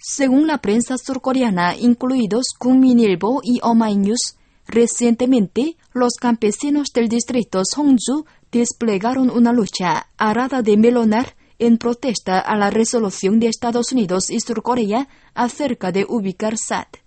Según la prensa surcoreana, incluidos 국민일보 y Omae-News, recientemente los campesinos del distrito Songju desplegaron una lucha arada de melonar en protesta a la resolución de Estados Unidos y Surcorea acerca de ubicar SAT.